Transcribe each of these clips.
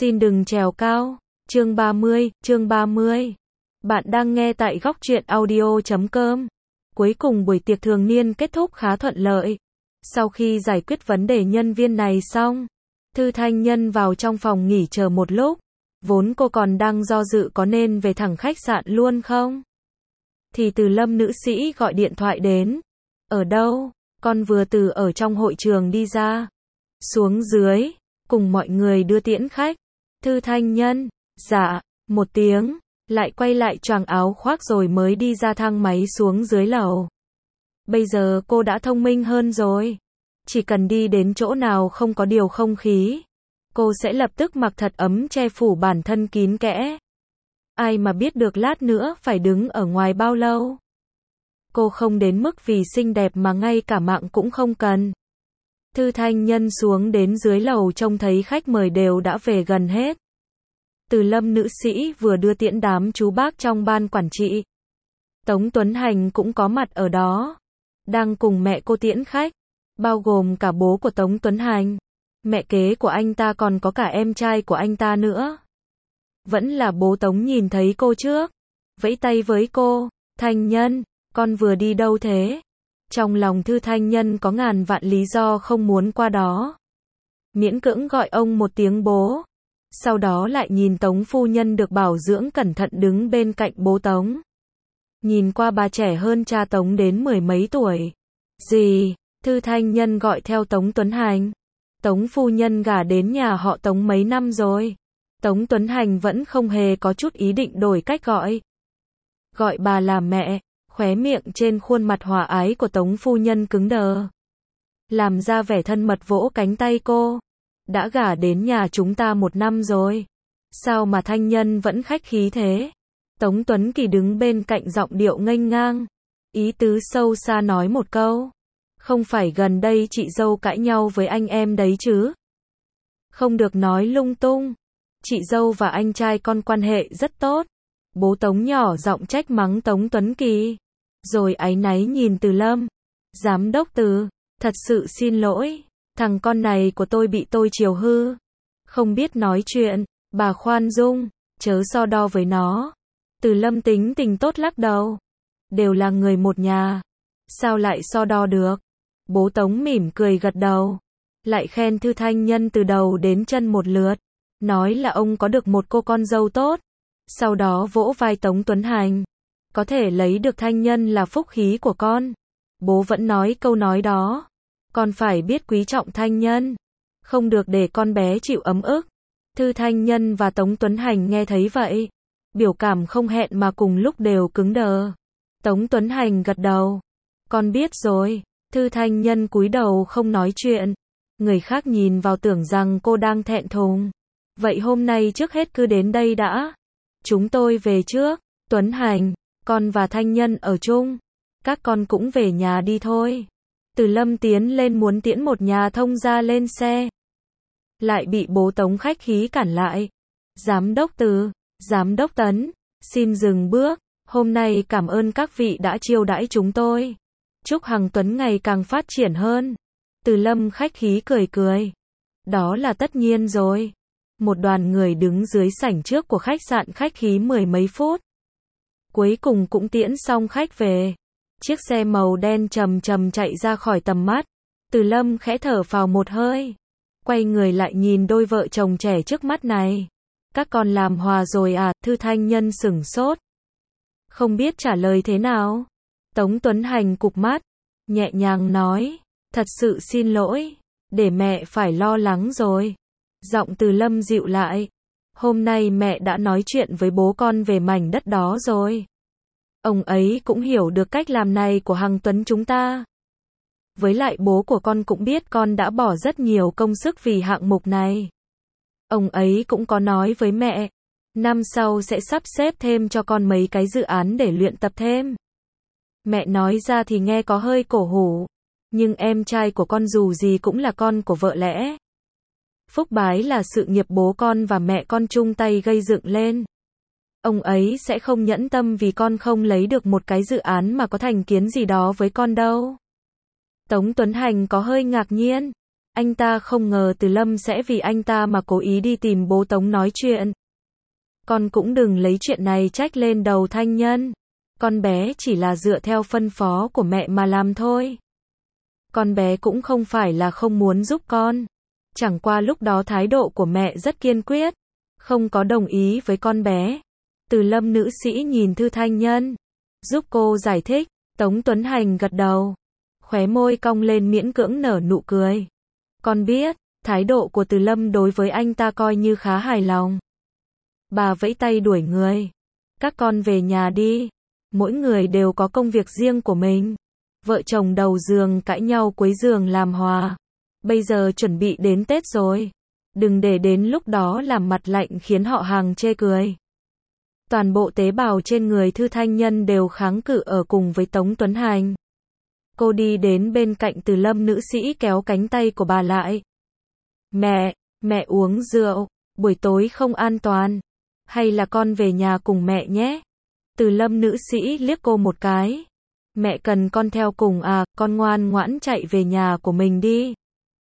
Xin đừng trèo cao. Chương 30. Bạn đang nghe tại góc truyện audio.com. Cuối cùng buổi tiệc thường niên kết thúc khá thuận lợi. Sau khi giải quyết vấn đề nhân viên này xong, Thư Thanh Nhân vào trong phòng nghỉ chờ một lúc. Vốn cô còn đang do dự có nên về thẳng khách sạn luôn không? Thì Từ Lâm nữ sĩ gọi điện thoại đến. Ở đâu? Con vừa từ ở trong hội trường đi ra. Xuống dưới, cùng mọi người đưa tiễn khách. Thư Thanh Nhân, dạ, một tiếng, lại quay lại choàng áo khoác rồi mới đi ra thang máy xuống dưới lầu. Bây giờ cô đã thông minh hơn rồi. Chỉ cần đi đến chỗ nào không có điều không khí, cô sẽ lập tức mặc thật ấm che phủ bản thân kín kẽ. Ai mà biết được lát nữa phải đứng ở ngoài bao lâu. Cô không đến mức vì xinh đẹp mà ngay cả mạng cũng không cần. Thư Thanh Nhân xuống đến dưới lầu trông thấy khách mời đều đã về gần hết. Từ Lâm nữ sĩ vừa đưa tiễn đám chú bác trong ban quản trị. Tống Tuấn Hành cũng có mặt ở đó, đang cùng mẹ cô tiễn khách, bao gồm cả bố của Tống Tuấn Hành, mẹ kế của anh ta, còn có cả em trai của anh ta nữa. Vẫn là bố Tống nhìn thấy cô trước, vẫy tay với cô. Thanh Nhân, con vừa đi đâu thế? Trong lòng Thư Thanh Nhân có ngàn vạn lý do không muốn qua đó. Miễn cưỡng gọi ông một tiếng bố. Sau đó lại nhìn Tống phu nhân được bảo dưỡng cẩn thận đứng bên cạnh bố Tống. Nhìn qua bà trẻ hơn cha Tống đến mười mấy tuổi. Gì? Thư Thanh Nhân gọi theo Tống Tuấn Hành. Tống phu nhân gả đến nhà họ Tống mấy năm rồi. Tống Tuấn Hành vẫn không hề có chút ý định đổi cách gọi. Gọi bà là mẹ. Khóe miệng trên khuôn mặt hòa ái của Tống phu nhân cứng đờ. Làm ra vẻ thân mật vỗ cánh tay cô. Đã gả đến nhà chúng ta một năm rồi. Sao mà Thanh Nhân vẫn khách khí thế? Tống Tuấn Kỳ đứng bên cạnh giọng điệu nghênh ngang. Ý tứ sâu xa nói một câu. Không phải gần đây chị dâu cãi nhau với anh em đấy chứ? Không được nói lung tung. Chị dâu và anh trai con quan hệ rất tốt. Bố Tống nhỏ giọng trách mắng Tống Tuấn Kỳ. Rồi áy náy nhìn Từ Lâm. Giám đốc Từ, thật sự xin lỗi. Thằng con này của tôi bị tôi chiều hư. Không biết nói chuyện. Bà khoan dung, chớ so đo với nó. Từ Lâm tính tình tốt lắc đầu. Đều là người một nhà. Sao lại so đo được? Bố Tống mỉm cười gật đầu. Lại khen Thư Thanh Nhân từ đầu đến chân một lượt. Nói là ông có được một cô con dâu tốt. Sau đó vỗ vai Tống Tuấn Hành. Có thể lấy được Thanh Nhân là phúc khí của con. Bố vẫn nói câu nói đó. Con phải biết quý trọng Thanh Nhân. Không được để con bé chịu ấm ức. Thư Thanh Nhân và Tống Tuấn Hành nghe thấy vậy. Biểu cảm không hẹn mà cùng lúc đều cứng đờ. Tống Tuấn Hành gật đầu. Con biết rồi. Thư Thanh Nhân cúi đầu không nói chuyện. Người khác nhìn vào tưởng rằng cô đang thẹn thùng. Vậy hôm nay trước hết cứ đến đây đã. Chúng tôi về trước. Tuấn Hành, con và Thanh Nhân ở chung. Các con cũng về nhà đi thôi. Từ Lâm tiến lên muốn tiễn một nhà thông gia lên xe. Lại bị bố Tống khách khí cản lại. Giám đốc Từ, giám đốc Tấn, xin dừng bước. Hôm nay cảm ơn các vị đã chiêu đãi chúng tôi. Chúc Hằng Tuấn ngày càng phát triển hơn. Từ Lâm khách khí cười cười. Đó là tất nhiên rồi. Một đoàn người đứng dưới sảnh trước của khách sạn khách khí mười mấy phút. Cuối cùng cũng tiễn xong khách về. Chiếc xe màu đen chầm chầm chạy ra khỏi tầm mắt. Từ Lâm khẽ thở phào một hơi. Quay người lại nhìn đôi vợ chồng trẻ trước mắt này. Các con làm hòa rồi à? Thư Thanh Nhân sửng sốt. Không biết trả lời thế nào. Tống Tuấn Hành cụp mắt. Nhẹ nhàng nói. Thật sự xin lỗi. Để mẹ phải lo lắng rồi. Giọng Từ Lâm dịu lại. Hôm nay mẹ đã nói chuyện với bố con về mảnh đất đó rồi. Ông ấy cũng hiểu được cách làm này của Hằng Tuấn chúng ta. Với lại bố của con cũng biết con đã bỏ rất nhiều công sức vì hạng mục này. Ông ấy cũng có nói với mẹ. Năm sau sẽ sắp xếp thêm cho con mấy cái dự án để luyện tập thêm. Mẹ nói ra thì nghe có hơi cổ hủ. Nhưng em trai của con dù gì cũng là con của vợ lẽ. Phúc bái là sự nghiệp bố con và mẹ con chung tay gây dựng lên. Ông ấy sẽ không nhẫn tâm vì con không lấy được một cái dự án mà có thành kiến gì đó với con đâu. Tống Tuấn Hành có hơi ngạc nhiên. Anh ta không ngờ Từ Lâm sẽ vì anh ta mà cố ý đi tìm bố Tống nói chuyện. Con cũng đừng lấy chuyện này trách lên đầu Thanh Nhân. Con bé chỉ là dựa theo phân phó của mẹ mà làm thôi. Con bé cũng không phải là không muốn giúp con. Chẳng qua lúc đó thái độ của mẹ rất kiên quyết, không có đồng ý với con bé. Từ Lâm nữ sĩ nhìn Thư Thanh Nhân, giúp cô giải thích. Tống Tuấn Hành gật đầu, khóe môi cong lên miễn cưỡng nở nụ cười. Con biết, thái độ của Từ Lâm đối với anh ta coi như khá hài lòng. Bà vẫy tay đuổi người. Các con về nhà đi. Mỗi người đều có công việc riêng của mình. Vợ chồng đầu giường cãi nhau quấy giường làm hòa. Bây giờ chuẩn bị đến Tết rồi. Đừng để đến lúc đó làm mặt lạnh khiến họ hàng chê cười. Toàn bộ tế bào trên người Thư Thanh Nhân đều kháng cự ở cùng với Tống Tuấn Hành. Cô đi đến bên cạnh Từ Lâm nữ sĩ kéo cánh tay của bà lại. Mẹ uống rượu, buổi tối không an toàn. Hay là con về nhà cùng mẹ nhé. Từ Lâm nữ sĩ liếc cô một cái. Mẹ cần con theo cùng à, con ngoan ngoãn chạy về nhà của mình đi.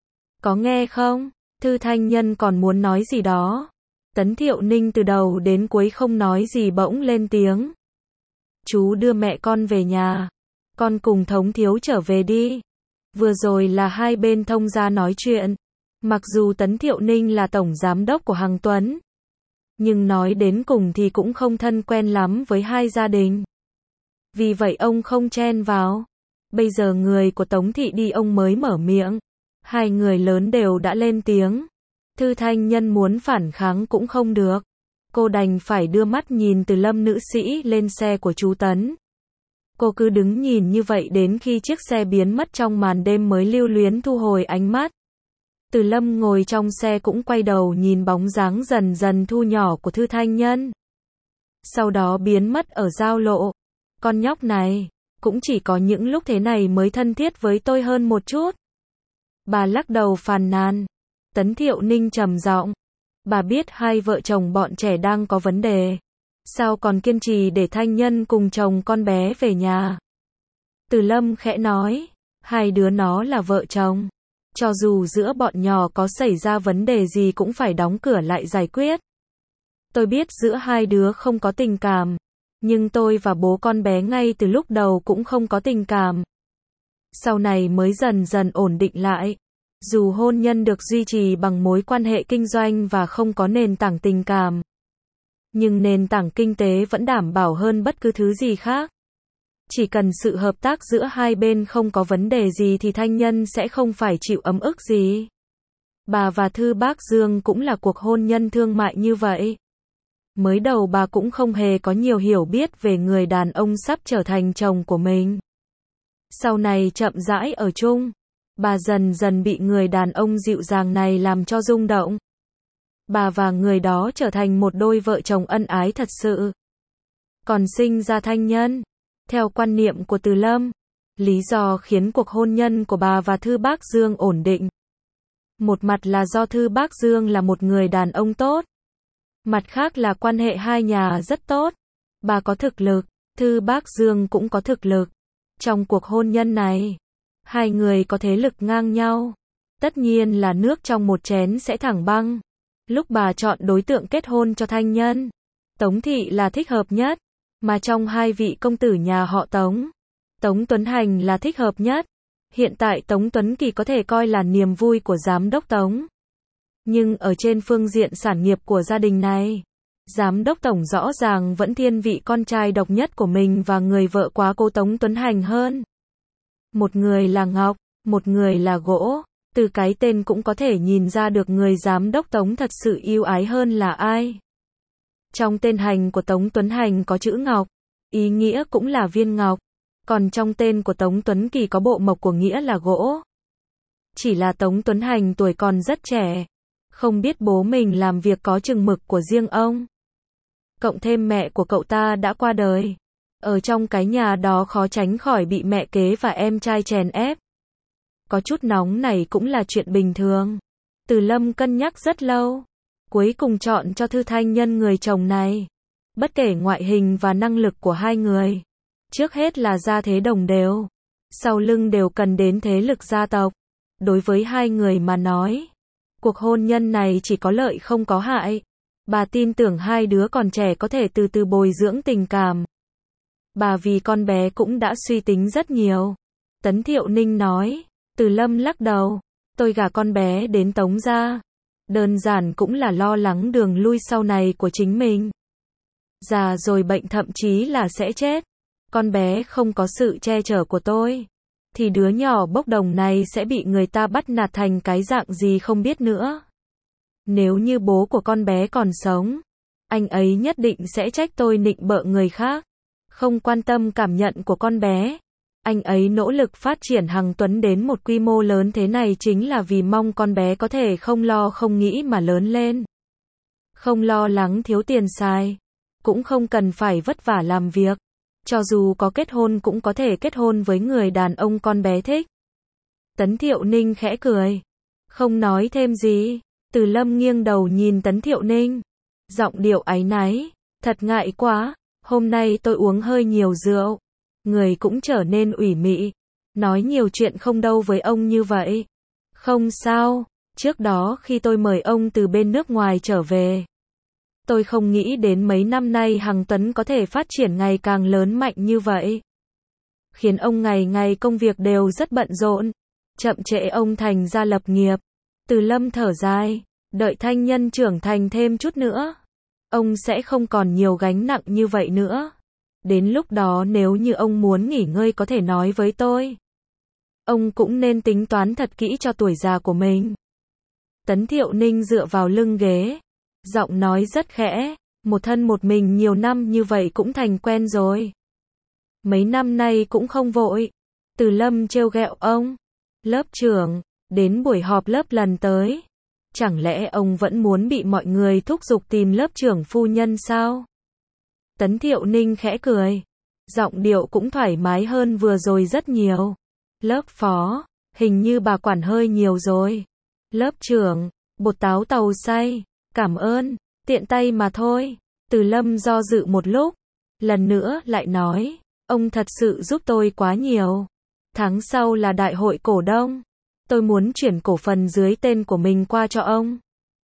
Có nghe không? Thư Thanh Nhân còn muốn nói gì đó. Tấn Thiệu Ninh từ đầu đến cuối không nói gì bỗng lên tiếng. Chú đưa mẹ con về nhà. Con cùng Thống thiếu trở về đi. Vừa rồi là hai bên thông gia nói chuyện. Mặc dù Tấn Thiệu Ninh là tổng giám đốc của Hằng Tuấn, nhưng nói đến cùng thì cũng không thân quen lắm với hai gia đình. Vì vậy ông không chen vào. Bây giờ người của Tống thị đi ông mới mở miệng. Hai người lớn đều đã lên tiếng. Thư Thanh Nhân muốn phản kháng cũng không được. Cô đành phải đưa mắt nhìn Từ Lâm nữ sĩ lên xe của chú Tấn. Cô cứ đứng nhìn như vậy đến khi chiếc xe biến mất trong màn đêm mới lưu luyến thu hồi ánh mắt. Từ Lâm ngồi trong xe cũng quay đầu nhìn bóng dáng dần dần thu nhỏ của Thư Thanh Nhân. Sau đó biến mất ở giao lộ. Con nhóc này, cũng chỉ có những lúc thế này mới thân thiết với tôi hơn một chút. Bà lắc đầu phàn nàn. Tấn Thiệu Ninh trầm giọng. Bà biết hai vợ chồng bọn trẻ đang có vấn đề. Sao còn kiên trì để Thanh Nhân cùng chồng con bé về nhà? Từ Lâm khẽ nói. Hai đứa nó là vợ chồng. Cho dù giữa bọn nhỏ có xảy ra vấn đề gì cũng phải đóng cửa lại giải quyết. Tôi biết giữa hai đứa không có tình cảm. Nhưng tôi và bố con bé ngay từ lúc đầu cũng không có tình cảm. Sau này mới dần dần ổn định lại. Dù hôn nhân được duy trì bằng mối quan hệ kinh doanh và không có nền tảng tình cảm, nhưng nền tảng kinh tế vẫn đảm bảo hơn bất cứ thứ gì khác. Chỉ cần sự hợp tác giữa hai bên không có vấn đề gì thì Thanh Nhân sẽ không phải chịu ấm ức gì. Bà và Thư Bác Dương cũng là cuộc hôn nhân thương mại như vậy. Mới đầu bà cũng không hề có nhiều hiểu biết về người đàn ông sắp trở thành chồng của mình. Sau này chậm rãi ở chung, bà dần dần bị người đàn ông dịu dàng này làm cho rung động. Bà và người đó trở thành một đôi vợ chồng ân ái thật sự. Còn sinh ra Thanh Nhân. Theo quan niệm của Từ Lâm, lý do khiến cuộc hôn nhân của bà và Thư Bác Dương ổn định. Một mặt là do Thư Bác Dương là một người đàn ông tốt. Mặt khác là quan hệ hai nhà rất tốt. Bà có thực lực, Thư Bác Dương cũng có thực lực. Trong cuộc hôn nhân này, hai người có thế lực ngang nhau. Tất nhiên là nước trong một chén sẽ thẳng băng. Lúc bà chọn đối tượng kết hôn cho Thanh Nhân, Tống thị là thích hợp nhất. Mà trong hai vị công tử nhà họ Tống, Tống Tuấn Hành là thích hợp nhất. Hiện tại Tống Tuấn Kỳ có thể coi là niềm vui của giám đốc Tống. Nhưng ở trên phương diện sản nghiệp của gia đình này, giám đốc Tổng rõ ràng vẫn thiên vị con trai độc nhất của mình và người vợ quá cố Tống Tuấn Hành hơn. Một người là ngọc, một người là gỗ. Từ cái tên cũng có thể nhìn ra được người giám đốc Tống thật sự yêu ái hơn là ai. Trong tên Hành của Tống Tuấn Hành có chữ ngọc, ý nghĩa cũng là viên ngọc. Còn trong tên của Tống Tuấn Kỳ có bộ mộc của nghĩa là gỗ. Chỉ là Tống Tuấn Hành tuổi còn rất trẻ, không biết bố mình làm việc có chừng mực của riêng ông. Cộng thêm mẹ của cậu ta đã qua đời. Ở trong cái nhà đó khó tránh khỏi bị mẹ kế và em trai chèn ép. Có chút nóng này cũng là chuyện bình thường. Từ Lâm cân nhắc rất lâu, cuối cùng chọn cho Thư Thanh Nhân người chồng này. Bất kể ngoại hình và năng lực của hai người, trước hết là gia thế đồng đều, sau lưng đều cần đến thế lực gia tộc. Đối với hai người mà nói, cuộc hôn nhân này chỉ có lợi không có hại. Bà tin tưởng hai đứa còn trẻ có thể từ từ bồi dưỡng tình cảm. Bà vì con bé cũng đã suy tính rất nhiều. Tấn Thiệu Ninh nói. Từ Lâm lắc đầu. Tôi gả con bé đến Tống gia. Đơn giản cũng là lo lắng đường lui sau này của chính mình. Già rồi bệnh thậm chí là sẽ chết. Con bé không có sự che chở của tôi, thì đứa nhỏ bốc đồng này sẽ bị người ta bắt nạt thành cái dạng gì không biết nữa. Nếu như bố của con bé còn sống, anh ấy nhất định sẽ trách tôi nịnh bợ người khác, không quan tâm cảm nhận của con bé. Anh ấy nỗ lực phát triển Hằng Tuấn đến một quy mô lớn thế này chính là vì mong con bé có thể không lo không nghĩ mà lớn lên. Không lo lắng thiếu tiền xài, cũng không cần phải vất vả làm việc. Cho dù có kết hôn cũng có thể kết hôn với người đàn ông con bé thích. Tấn Thiệu Ninh khẽ cười, không nói thêm gì. Từ Lâm nghiêng đầu nhìn Tấn Thiệu Ninh, giọng điệu áy náy, thật ngại quá, hôm nay tôi uống hơi nhiều rượu, người cũng trở nên ủy mị, nói nhiều chuyện không đâu với ông như vậy. Không sao, trước đó khi tôi mời ông từ bên nước ngoài trở về, tôi không nghĩ đến mấy năm nay Hằng Tuấn có thể phát triển ngày càng lớn mạnh như vậy. Khiến ông ngày ngày công việc đều rất bận rộn, chậm trễ ông thành ra lập nghiệp. Từ Lâm thở dài, đợi Thanh Nhân trưởng thành thêm chút nữa, ông sẽ không còn nhiều gánh nặng như vậy nữa. Đến lúc đó nếu như ông muốn nghỉ ngơi có thể nói với tôi. Ông cũng nên tính toán thật kỹ cho tuổi già của mình. Tấn Thiệu Ninh dựa vào lưng ghế, giọng nói rất khẽ, một thân một mình nhiều năm như vậy cũng thành quen rồi. Mấy năm nay cũng không vội. Từ Lâm trêu ghẹo ông. Lớp trưởng, đến buổi họp lớp lần tới, chẳng lẽ ông vẫn muốn bị mọi người thúc giục tìm lớp trưởng phu nhân sao? Tấn Thiệu Ninh khẽ cười, giọng điệu cũng thoải mái hơn vừa rồi rất nhiều. Lớp phó, hình như bà quản hơi nhiều rồi. Lớp trưởng, bột táo tàu xay, cảm ơn, tiện tay mà thôi. Từ Lâm do dự một lúc, lần nữa lại nói, ông thật sự giúp tôi quá nhiều. Tháng sau là đại hội cổ đông, tôi muốn chuyển cổ phần dưới tên của mình qua cho ông.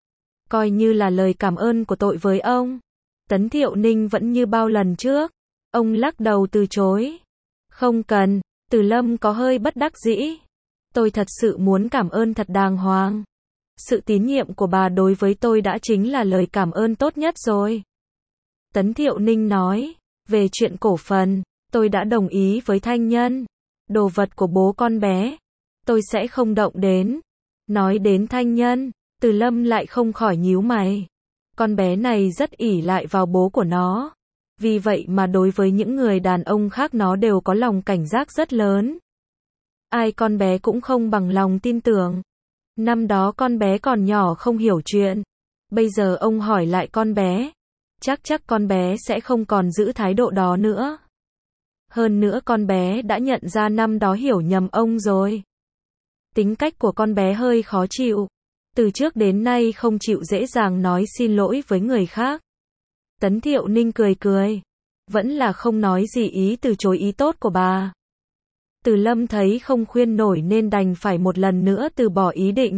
Coi như là lời cảm ơn của tôi với ông. Tấn Thiệu Ninh vẫn như bao lần trước. Ông lắc đầu từ chối. Không cần. Từ Lâm có hơi bất đắc dĩ. Tôi thật sự muốn cảm ơn thật đàng hoàng. Sự tín nhiệm của bà đối với tôi đã chính là lời cảm ơn tốt nhất rồi. Tấn Thiệu Ninh nói, về chuyện cổ phần, tôi đã đồng ý với Thanh Nhân. Đồ vật của bố con bé, tôi sẽ không động đến. Nói đến Thanh Nhân, Từ Lâm lại không khỏi nhíu mày. Con bé này rất ỷ lại vào bố của nó. Vì vậy mà đối với những người đàn ông khác nó đều có lòng cảnh giác rất lớn. Ai con bé cũng không bằng lòng tin tưởng. Năm đó con bé còn nhỏ không hiểu chuyện. Bây giờ ông hỏi lại con bé. Chắc con bé sẽ không còn giữ thái độ đó nữa. Hơn nữa con bé đã nhận ra năm đó hiểu nhầm ông rồi. Tính cách của con bé hơi khó chịu. Từ trước đến nay không chịu dễ dàng nói xin lỗi với người khác. Tấn Thiệu Ninh cười cười. Vẫn là không nói gì ý từ chối ý tốt của bà. Từ Lâm thấy không khuyên nổi nên đành phải một lần nữa từ bỏ ý định.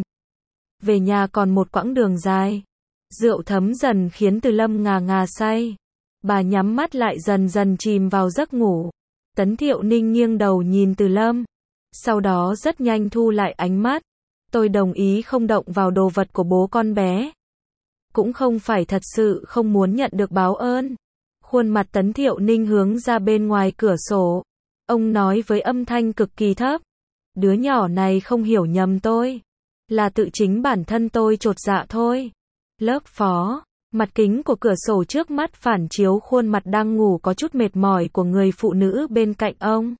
Về nhà còn một quãng đường dài. Rượu thấm dần khiến Từ Lâm ngà ngà say. Bà nhắm mắt lại dần dần chìm vào giấc ngủ. Tấn Thiệu Ninh nghiêng đầu nhìn Từ Lâm. Sau đó rất nhanh thu lại ánh mắt. Tôi đồng ý không động vào đồ vật của bố con bé. Cũng không phải thật sự không muốn nhận được báo ơn. Khuôn mặt Tấn Thiệu Ninh hướng ra bên ngoài cửa sổ. Ông nói với âm thanh cực kỳ thấp. Đứa nhỏ này không hiểu nhầm tôi. Là tự chính bản thân tôi chột dạ thôi. Lớp phó, mặt kính của cửa sổ trước mắt phản chiếu khuôn mặt đang ngủ có chút mệt mỏi của người phụ nữ bên cạnh ông.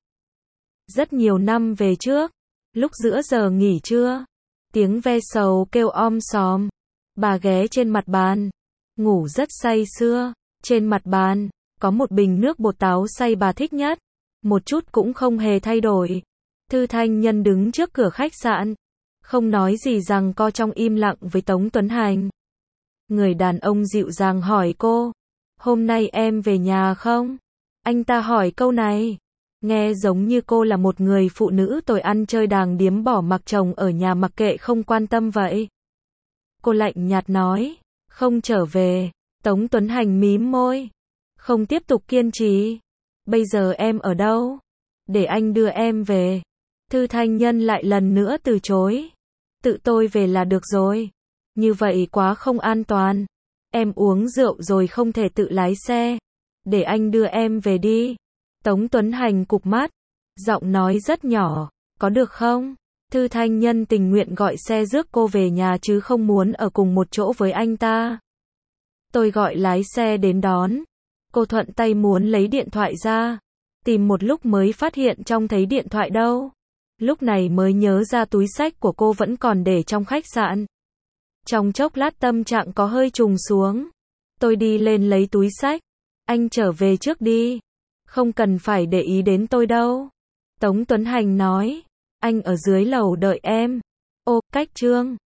Rất nhiều năm về trước, lúc giữa giờ nghỉ trưa, tiếng ve sầu kêu om sòm. Bà ghé trên mặt bàn, ngủ rất say sưa. Trên mặt bàn, có một bình nước bột táo xay bà thích nhất. Một chút cũng không hề thay đổi. Thư Thanh Nhân đứng trước cửa khách sạn. Không nói gì rằng co trong im lặng với Tống Tuấn Hành. Người đàn ông dịu dàng hỏi cô. Hôm nay em về nhà không? Anh ta hỏi câu này. Nghe giống như cô là một người phụ nữ tồi ăn chơi đàng điếm bỏ mặc chồng ở nhà mặc kệ không quan tâm vậy. Cô lạnh nhạt nói, không trở về. Tống Tuấn Hành mím môi, không tiếp tục kiên trì. Bây giờ em ở đâu? Để anh đưa em về. Thư Thanh Nhân lại lần nữa từ chối. Tự tôi về là được rồi. Như vậy quá không an toàn. Em uống rượu rồi không thể tự lái xe. Để anh đưa em về đi. Tống Tuấn Hành cụp mắt, giọng nói rất nhỏ, có được không? Thư Thanh Nhân tình nguyện gọi xe rước cô về nhà chứ không muốn ở cùng một chỗ với anh ta. Tôi gọi lái xe đến đón. Cô thuận tay muốn lấy điện thoại ra. Tìm một lúc mới phát hiện trong thấy điện thoại đâu. Lúc này mới nhớ ra túi xách của cô vẫn còn để trong khách sạn. Trong chốc lát tâm trạng có hơi trùng xuống. Tôi đi lên lấy túi xách. Anh trở về trước đi. Không cần phải để ý đến tôi đâu. Tống Tuấn Hành nói. Anh ở dưới lầu đợi em. Ô, cách Trương.